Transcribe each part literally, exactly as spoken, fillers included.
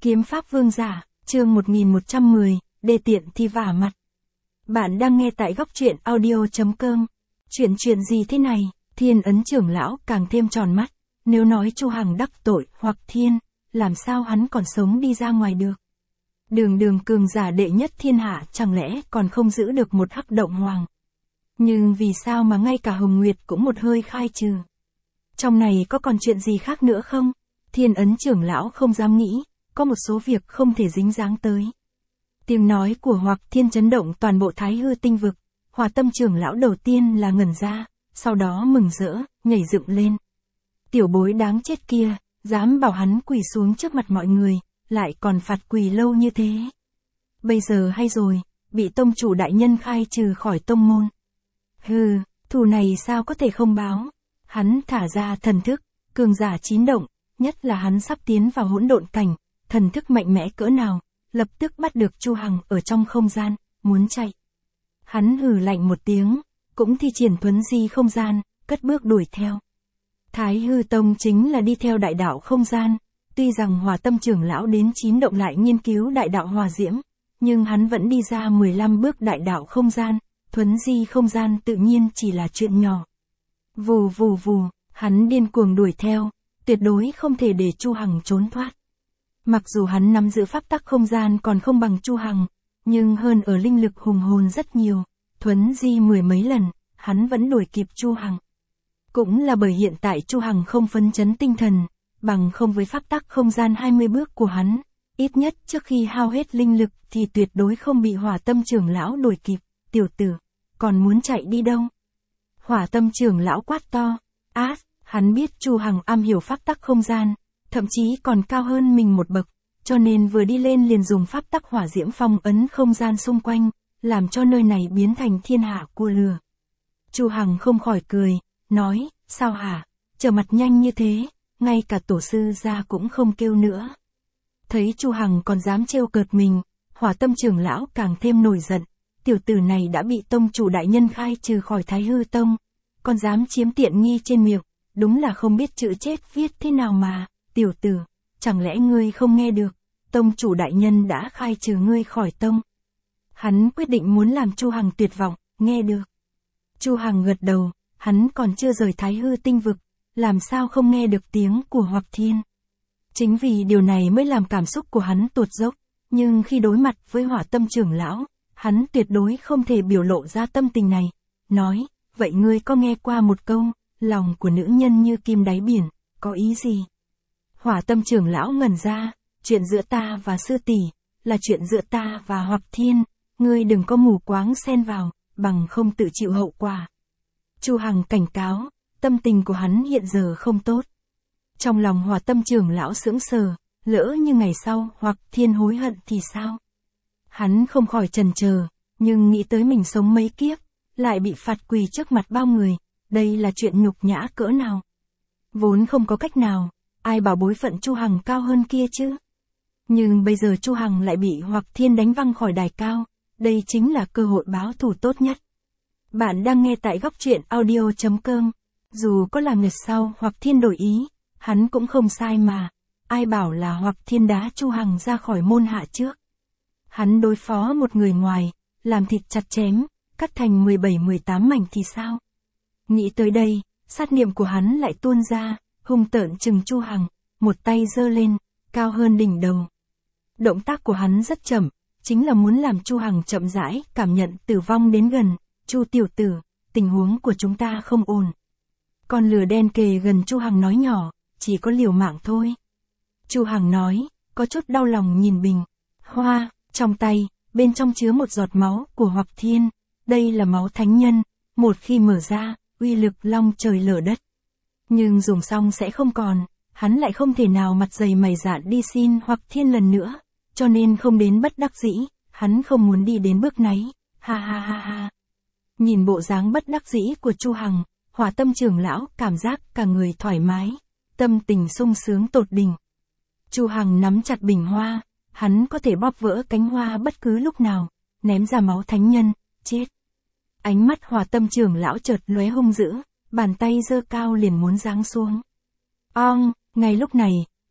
Kiếm pháp vương giả, chương một nghìn một trăm mười, đê tiện thì vả mặt. Bạn đang nghe tại góc truyện audio chấm com. Chuyện chuyện gì thế này? Thiên Ấn trưởng lão càng thêm tròn mắt. Nếu nói Chu Hằng đắc tội hoặc thiên, làm sao hắn còn sống đi ra ngoài được? Đường đường cường giả đệ nhất thiên hạ chẳng lẽ còn không giữ được một hắc động hoàng? Nhưng vì sao mà ngay cả Hồng Nguyệt cũng một hơi khai trừ? Trong này có còn chuyện gì khác nữa không? Thiên Ấn trưởng lão không dám nghĩ, có một số việc không thể dính dáng tới. Tiếng nói của Hoặc Thiên chấn động toàn bộ Thái Hư tinh vực, Hỏa Tâm trưởng lão đầu tiên là ngẩn ra, sau đó mừng rỡ, nhảy dựng lên. Tiểu bối đáng chết kia, dám bảo hắn quỳ xuống trước mặt mọi người, lại còn phạt quỳ lâu như thế. Bây giờ hay rồi, bị tông chủ đại nhân khai trừ khỏi tông môn. Hừ, thù này sao có thể không báo? Hắn thả ra thần thức, cường giả chín động, nhất là hắn sắp tiến vào hỗn độn cảnh, thần thức mạnh mẽ cỡ nào, lập tức bắt được Chu Hằng ở trong không gian, muốn chạy. Hắn hừ lạnh một tiếng, cũng thi triển thuấn di không gian, cất bước đuổi theo. Thái Hư Tông chính là đi theo đại đạo không gian, tuy rằng Hỏa Tâm trưởng lão đến chín động lại nghiên cứu đại đạo hỏa diễm, nhưng hắn vẫn đi ra mười lăm bước đại đạo không gian, thuấn di không gian tự nhiên chỉ là chuyện nhỏ. Vù vù vù, hắn điên cuồng đuổi theo, tuyệt đối không thể để Chu Hằng trốn thoát. Mặc dù hắn nắm giữ pháp tắc không gian còn không bằng Chu Hằng, nhưng hơn ở linh lực hùng hồn rất nhiều, thuấn di mười mấy lần, hắn vẫn đuổi kịp Chu Hằng. Cũng là bởi hiện tại Chu Hằng không phấn chấn tinh thần, bằng không với pháp tắc không gian hai mươi bước của hắn, ít nhất trước khi hao hết linh lực thì tuyệt đối không bị Hỏa Tâm trưởng lão đuổi kịp. Tiểu tử, còn muốn chạy đi đâu? Hỏa Tâm trưởng lão quát to. Át, hắn biết Chu Hằng am hiểu pháp tắc không gian, thậm chí còn cao hơn mình một bậc, cho nên vừa đi lên liền dùng pháp tắc hỏa diễm phong ấn không gian xung quanh, làm cho nơi này biến thành thiên hạ cua lừa. Chu Hằng không khỏi cười, nói, sao hả, trở mặt nhanh như thế, ngay cả tổ sư gia cũng không kêu nữa. Thấy Chu Hằng còn dám trêu cợt mình, Hỏa Tâm trưởng lão càng thêm nổi giận, tiểu tử này đã bị tông chủ đại nhân khai trừ khỏi Thái Hư Tông, còn dám chiếm tiện nghi trên miệng, đúng là không biết chữ chết viết thế nào mà. Tiểu tử, chẳng lẽ ngươi không nghe được, tông chủ đại nhân đã khai trừ ngươi khỏi tông. Hắn quyết định muốn làm Chu Hằng tuyệt vọng, nghe được. Chu Hằng gật đầu, hắn còn chưa rời Thái Hư tinh vực, làm sao không nghe được tiếng của Hoặc Thiên. Chính vì điều này mới làm cảm xúc của hắn tuột dốc, nhưng khi đối mặt với Hỏa Tâm trưởng lão, hắn tuyệt đối không thể biểu lộ ra tâm tình này, nói, vậy ngươi có nghe qua một câu, lòng của nữ nhân như kim đáy biển, có ý gì? Hỏa Tâm trưởng lão ngẩn ra, chuyện giữa ta và sư tỷ, là chuyện giữa ta và Hoặc Thiên, ngươi đừng có mù quáng xen vào, bằng không tự chịu hậu quả. Chu Hằng cảnh cáo, tâm tình của hắn hiện giờ không tốt. Trong lòng Hỏa Tâm trưởng lão sững sờ, lỡ như ngày sau Hoặc Thiên hối hận thì sao? Hắn không khỏi chần chờ, nhưng nghĩ tới mình sống mấy kiếp, lại bị phạt quỳ trước mặt bao người, đây là chuyện nhục nhã cỡ nào? Vốn không có cách nào, ai bảo bối phận Chu Hằng cao hơn kia chứ? Nhưng bây giờ Chu Hằng lại bị Hoặc Thiên đánh văng khỏi đài cao, đây chính là cơ hội báo thù tốt nhất. Bạn đang nghe tại góc truyện audio chấm com. Dù có là nguyệt sau Hoặc Thiên đổi ý, hắn cũng không sai mà. Ai bảo là Hoặc Thiên đá Chu Hằng ra khỏi môn hạ trước? Hắn đối phó một người ngoài, làm thịt chặt chém, cắt thành mười bảy mười tám mảnh thì sao? Nghĩ tới đây, sát niệm của hắn lại tuôn ra, hung tợn chừng Chu Hằng, một tay giơ lên, cao hơn đỉnh đầu. Động tác của hắn rất chậm, chính là muốn làm Chu Hằng chậm rãi cảm nhận tử vong đến gần. Chu tiểu tử, tình huống của chúng ta không ổn. Con lửa đen kề gần Chu Hằng nói nhỏ, chỉ có liều mạng thôi. Chu Hằng nói, có chút đau lòng nhìn bình hoa trong tay, bên trong chứa một giọt máu của Hoặc Thiên. Đây là máu thánh nhân, một khi mở ra, uy lực long trời lở đất. Nhưng dùng xong sẽ không còn, hắn lại không thể nào mặt dày mày dạn đi xin Hoặc Thiên lần nữa, cho nên không đến bất đắc dĩ, hắn không muốn đi đến bước náy, ha ha ha ha. Nhìn bộ dáng bất đắc dĩ của Chu Hằng, Hỏa Tâm trưởng lão cảm giác cả người thoải mái, tâm tình sung sướng tột đỉnh. Chu Hằng nắm chặt bình hoa, hắn có thể bóp vỡ cánh hoa bất cứ lúc nào, ném ra máu thánh nhân, chết. Ánh mắt Hỏa Tâm trưởng lão chợt lóe hung dữ, bàn tay giơ cao liền muốn giáng xuống. Ong, ngay lúc này,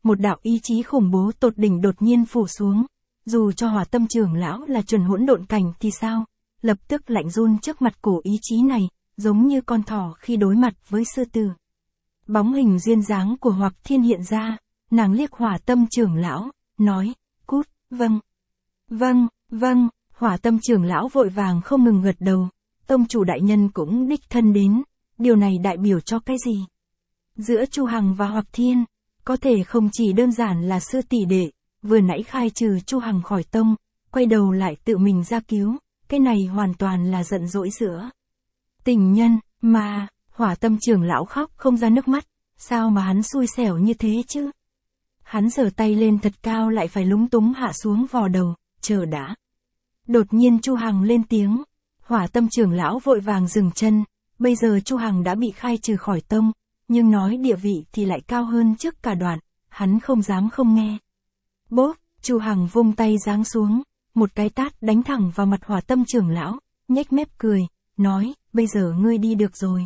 một đạo ý chí khủng bố tột đỉnh đột nhiên phủ xuống. Dù cho Hỏa Tâm trưởng lão là chuẩn hỗn độn cảnh thì sao? Lập tức lạnh run trước mặt cổ ý chí này, giống như con thỏ khi đối mặt với sư tử. Bóng hình duyên dáng của Hoặc Thiên hiện ra, nàng liếc Hỏa Tâm trưởng lão, nói, cút, vâng. Vâng, vâng, Hỏa Tâm trưởng lão vội vàng không ngừng gật đầu, tông chủ đại nhân cũng đích thân đến, điều này đại biểu cho cái gì? Giữa Chu Hằng và Hoặc Thiên, có thể không chỉ đơn giản là sư tỷ đệ, vừa nãy khai trừ Chu Hằng khỏi tông, quay đầu lại tự mình ra cứu, cái này hoàn toàn là giận dỗi giữa tình nhân, mà, Hỏa Tâm trưởng lão khóc không ra nước mắt, sao mà hắn xui xẻo như thế chứ? Hắn giở tay lên thật cao lại phải lúng túng hạ xuống vò đầu, chờ đã. Đột nhiên Chu Hằng lên tiếng, Hỏa Tâm trưởng lão vội vàng dừng chân, bây giờ Chu Hằng đã bị khai trừ khỏi tông, nhưng nói địa vị thì lại cao hơn trước cả đoạn, hắn không dám không nghe. Bốp, Chu Hằng vung tay giáng xuống, một cái tát đánh thẳng vào mặt Hỏa Tâm trưởng lão, nhếch mép cười, nói, bây giờ ngươi đi được rồi.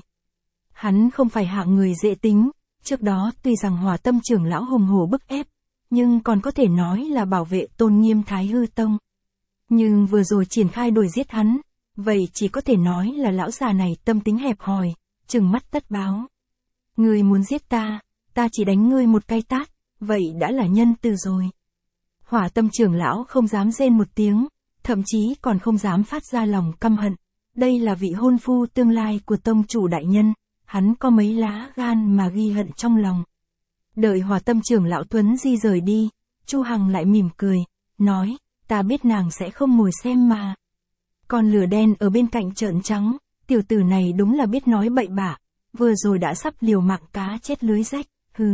Hắn không phải hạng người dễ tính, trước đó tuy rằng Hỏa Tâm trưởng lão hùng hổ bức ép, nhưng còn có thể nói là bảo vệ tôn nghiêm Thái Hư Tông. Nhưng vừa rồi triển khai đuổi giết hắn, vậy chỉ có thể nói là lão già này tâm tính hẹp hòi, trừng mắt tất báo. Ngươi muốn giết ta, ta chỉ đánh ngươi một cái tát, vậy đã là nhân từ rồi. Hỏa Tâm trưởng lão không dám rên một tiếng, thậm chí còn không dám phát ra lòng căm hận. Đây là vị hôn phu tương lai của tông chủ đại nhân, hắn có mấy lá gan mà ghi hận trong lòng. Đợi Hỏa Tâm trưởng lão Tuấn Di rời đi, Chu Hằng lại mỉm cười, nói, ta biết nàng sẽ không ngồi xem mà. Con lửa đen ở bên cạnh trợn trắng, tiểu tử này đúng là biết nói bậy bạ, vừa rồi đã sắp liều mạng cá chết lưới rách, hừ.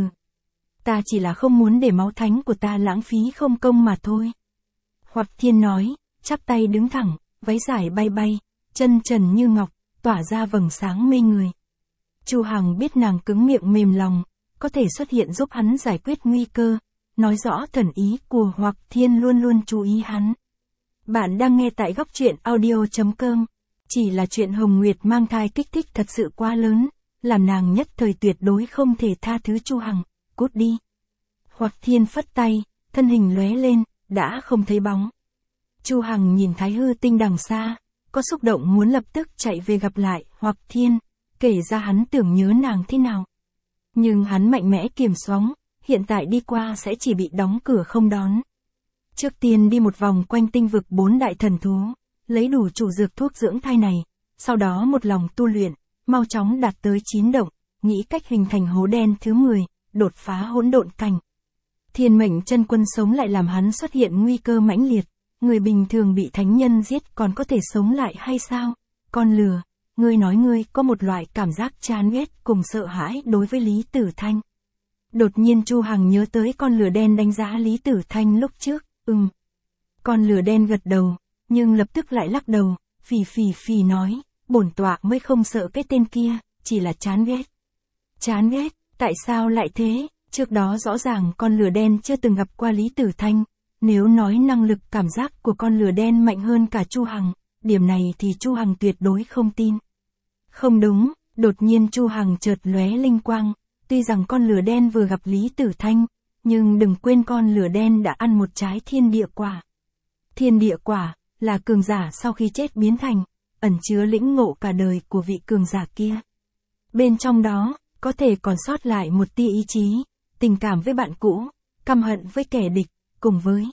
Ta chỉ là không muốn để máu thánh của ta lãng phí không công mà thôi. Hoặc Thiên nói, chắp tay đứng thẳng, váy dài bay bay, chân trần như ngọc, tỏa ra vầng sáng mê người. Chu Hằng biết nàng cứng miệng mềm lòng, có thể xuất hiện giúp hắn giải quyết nguy cơ, nói rõ thần ý của Hoặc Thiên luôn luôn chú ý hắn. Bạn đang nghe tại góc truyện audio chấm com. Chỉ là chuyện Hồng Nguyệt mang thai kích thích thật sự quá lớn, làm nàng nhất thời tuyệt đối không thể tha thứ Chu Hằng, cút đi. Hoặc Thiên phất tay, thân hình lóe lên, đã không thấy bóng. Chu Hằng nhìn Thái Hư Tinh đằng xa, có xúc động muốn lập tức chạy về gặp lại Hoặc Thiên, kể ra hắn tưởng nhớ nàng thế nào. Nhưng hắn mạnh mẽ kiềm xuống, hiện tại đi qua sẽ chỉ bị đóng cửa không đón. Trước tiên đi một vòng quanh tinh vực bốn đại thần thú, lấy đủ chủ dược thuốc dưỡng thai này, sau đó một lòng tu luyện, mau chóng đạt tới chín động, nghĩ cách hình thành hố đen thứ mười, đột phá hỗn độn cảnh. Thiên Mệnh Chân Quân sống lại làm hắn xuất hiện nguy cơ mãnh liệt, người bình thường bị thánh nhân giết còn có thể sống lại hay sao? Con lừa, ngươi nói ngươi có một loại cảm giác chán ghét cùng sợ hãi đối với Lý Tử Thanh. Đột nhiên Chu Hằng nhớ tới con lừa đen đánh giá Lý Tử Thanh lúc trước, ừm. Con lừa đen gật đầu, nhưng lập tức lại lắc đầu, phì phì phì nói, bổn tọa mới không sợ cái tên kia, chỉ là chán ghét. Chán ghét, tại sao lại thế? Trước đó rõ ràng con lừa đen chưa từng gặp qua Lý Tử Thanh, nếu nói năng lực cảm giác của con lừa đen mạnh hơn cả Chu Hằng, điểm này thì Chu Hằng tuyệt đối không tin. Không đúng, đột nhiên Chu Hằng chợt lóe linh quang, tuy rằng con lừa đen vừa gặp Lý Tử Thanh, nhưng đừng quên con lừa đen đã ăn một trái thiên địa quả. Thiên địa quả, là cường giả sau khi chết biến thành, ẩn chứa lĩnh ngộ cả đời của vị cường giả kia. Bên trong đó, có thể còn sót lại một tia ý chí, tình cảm với bạn cũ, căm hận với kẻ địch, cùng với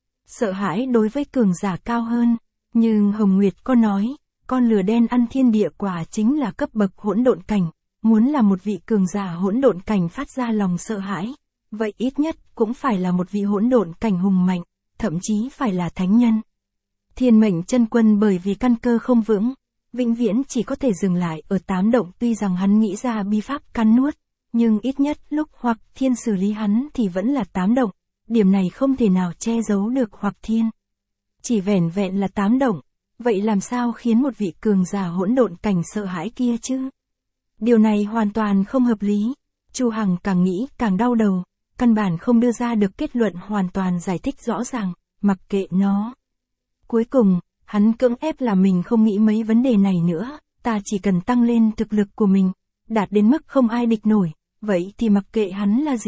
sợ hãi đối với cường giả cao hơn. Nhưng Hồng Nguyệt có nói, con lừa đen ăn thiên địa quả chính là cấp bậc hỗn độn cảnh, muốn là một vị cường giả hỗn độn cảnh phát ra lòng sợ hãi, vậy ít nhất cũng phải là một vị hỗn độn cảnh hùng mạnh, thậm chí phải là thánh nhân. Thiên Mệnh Chân Quân bởi vì căn cơ không vững, vĩnh viễn chỉ có thể dừng lại ở tám động, tuy rằng hắn nghĩ ra bi pháp cắn nuốt, nhưng ít nhất lúc Hoặc Thiên xử lý hắn thì vẫn là tám động, điểm này không thể nào che giấu được Hoặc Thiên. Chỉ vẻn vẹn là tám động, vậy làm sao khiến một vị cường giả hỗn độn cảnh sợ hãi kia chứ? Điều này hoàn toàn không hợp lý. Chu Hằng càng nghĩ càng đau đầu, căn bản không đưa ra được kết luận hoàn toàn giải thích rõ ràng, mặc kệ nó. Cuối cùng, hắn cưỡng ép là mình không nghĩ mấy vấn đề này nữa, ta chỉ cần tăng lên thực lực của mình, đạt đến mức không ai địch nổi, vậy thì mặc kệ hắn là gì,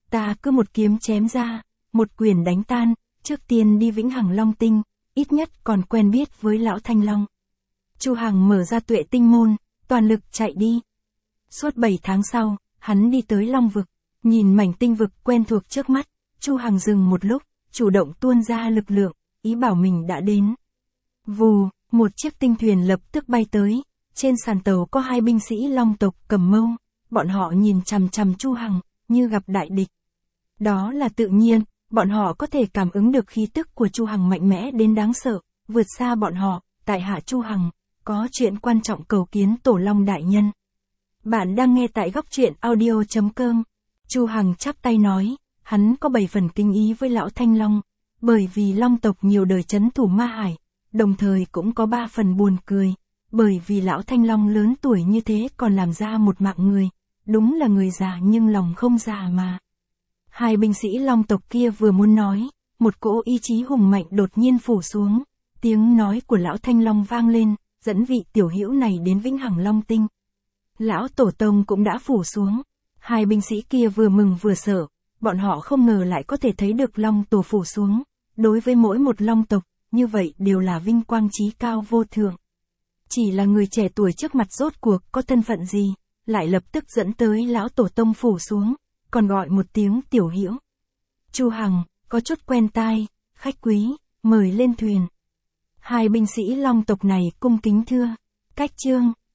ta cứ một kiếm chém ra, một quyền đánh tan, trước tiên đi Vĩnh Hằng Long Tinh, ít nhất còn quen biết với lão Thanh Long. Chu Hằng mở ra Tuệ Tinh môn, toàn lực chạy đi. Suốt bảy tháng sau, hắn đi tới Long vực, nhìn mảnh tinh vực quen thuộc trước mắt, Chu Hằng dừng một lúc, chủ động tuôn ra lực lượng, ý bảo mình đã đến. Vù, một chiếc tinh thuyền lập tức bay tới, trên sàn tàu có hai binh sĩ Long tộc cầm mâu, bọn họ nhìn chằm chằm Chu Hằng, như gặp đại địch. Đó là tự nhiên, bọn họ có thể cảm ứng được khí tức của Chu Hằng mạnh mẽ đến đáng sợ, vượt xa bọn họ, tại hạ Chu Hằng, có chuyện quan trọng cầu kiến Tổ Long đại nhân. Bạn đang nghe tại góc truyện audio chấm com. Chu Hằng chắp tay nói, hắn có bảy phần kính ý với lão Thanh Long, bởi vì Long tộc nhiều đời trấn thủ Ma Hải, đồng thời cũng có ba phần buồn cười, bởi vì lão Thanh Long lớn tuổi như thế còn làm ra một mạng người, đúng là người già nhưng lòng không già mà. Hai binh sĩ Long tộc kia vừa muốn nói, một cỗ ý chí hùng mạnh đột nhiên phủ xuống, tiếng nói của lão Thanh Long vang lên, dẫn vị tiểu hữu này đến Vĩnh Hằng Long Tinh. Lão Tổ Tông cũng đã phủ xuống, hai binh sĩ kia vừa mừng vừa sợ, bọn họ không ngờ lại có thể thấy được Long Tổ phủ xuống, đối với mỗi một Long tộc, như vậy đều là vinh quang chí cao vô thượng. Chỉ là người trẻ tuổi trước mặt rốt cuộc có thân phận gì, lại lập tức dẫn tới lão Tổ Tông phủ xuống, còn gọi một tiếng tiểu hữu. Chu Hằng, có chút quen tai, khách quý, mời lên thuyền. Hai binh sĩ Long tộc này cung kính thưa, cách chương.